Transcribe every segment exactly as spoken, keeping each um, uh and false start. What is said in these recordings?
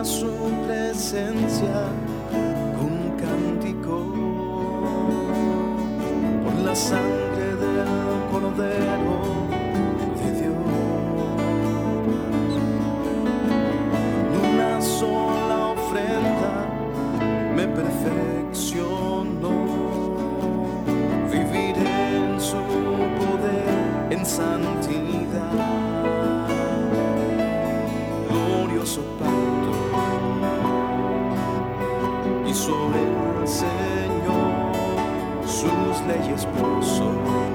su presencia con cántico, por la sangre del Cordero de Dios. En una sola ofrenda me perfeccionó, viviré en su poder en santidad. Glorioso pacto hizo el Señor, sus leyes puso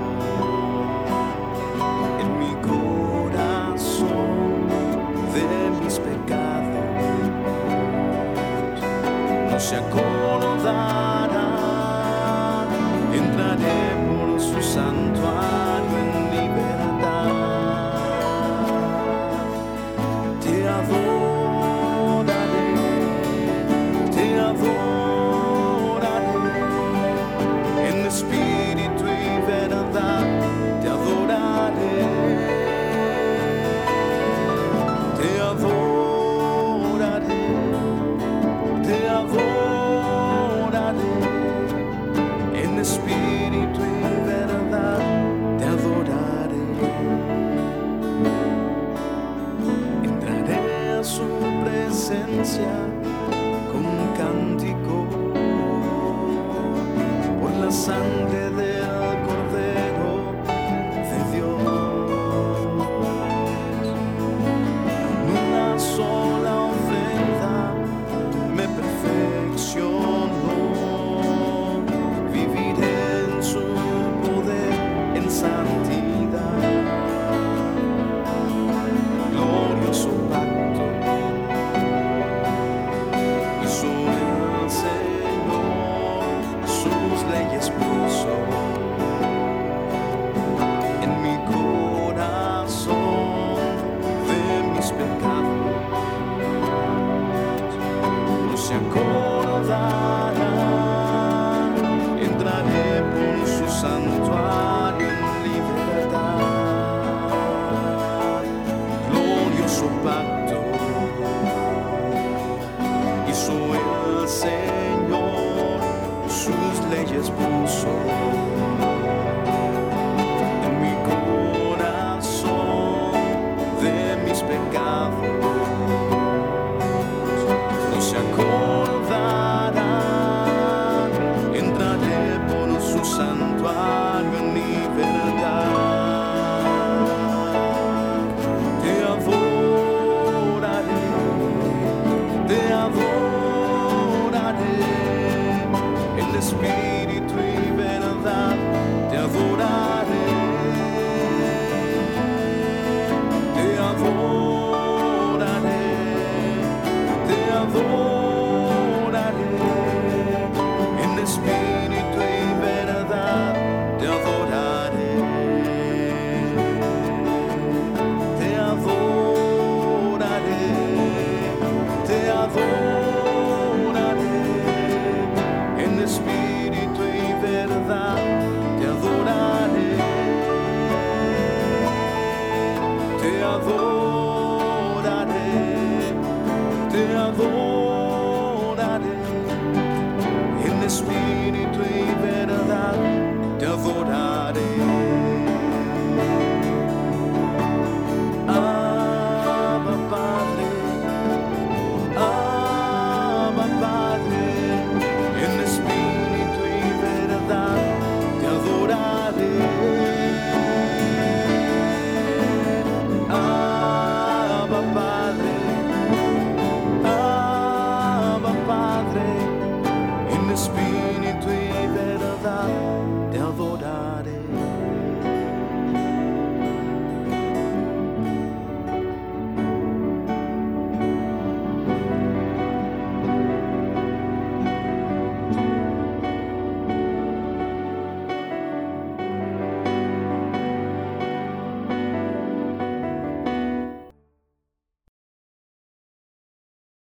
en mi corazón de mis pecados. No se acordará, entraré por su santuario en libertad. Te adoraré, te adoraré, en espíritu y verdad te adoraré. Te adoraré, te adoraré, en espíritu y verdad te adoraré. Entraré a su presencia con un cántico, por la sangre del Cordero de Dios. En una sola ofrenda me perfeccionó, viviré en su poder en santidad. Glorioso pacto hizo el Señor, sus leyes puso en mi corazón de mis pecados. No se acordará, entraré por su santuario en libertad. Glorioso pacto hizo el Señor, sus leyes puso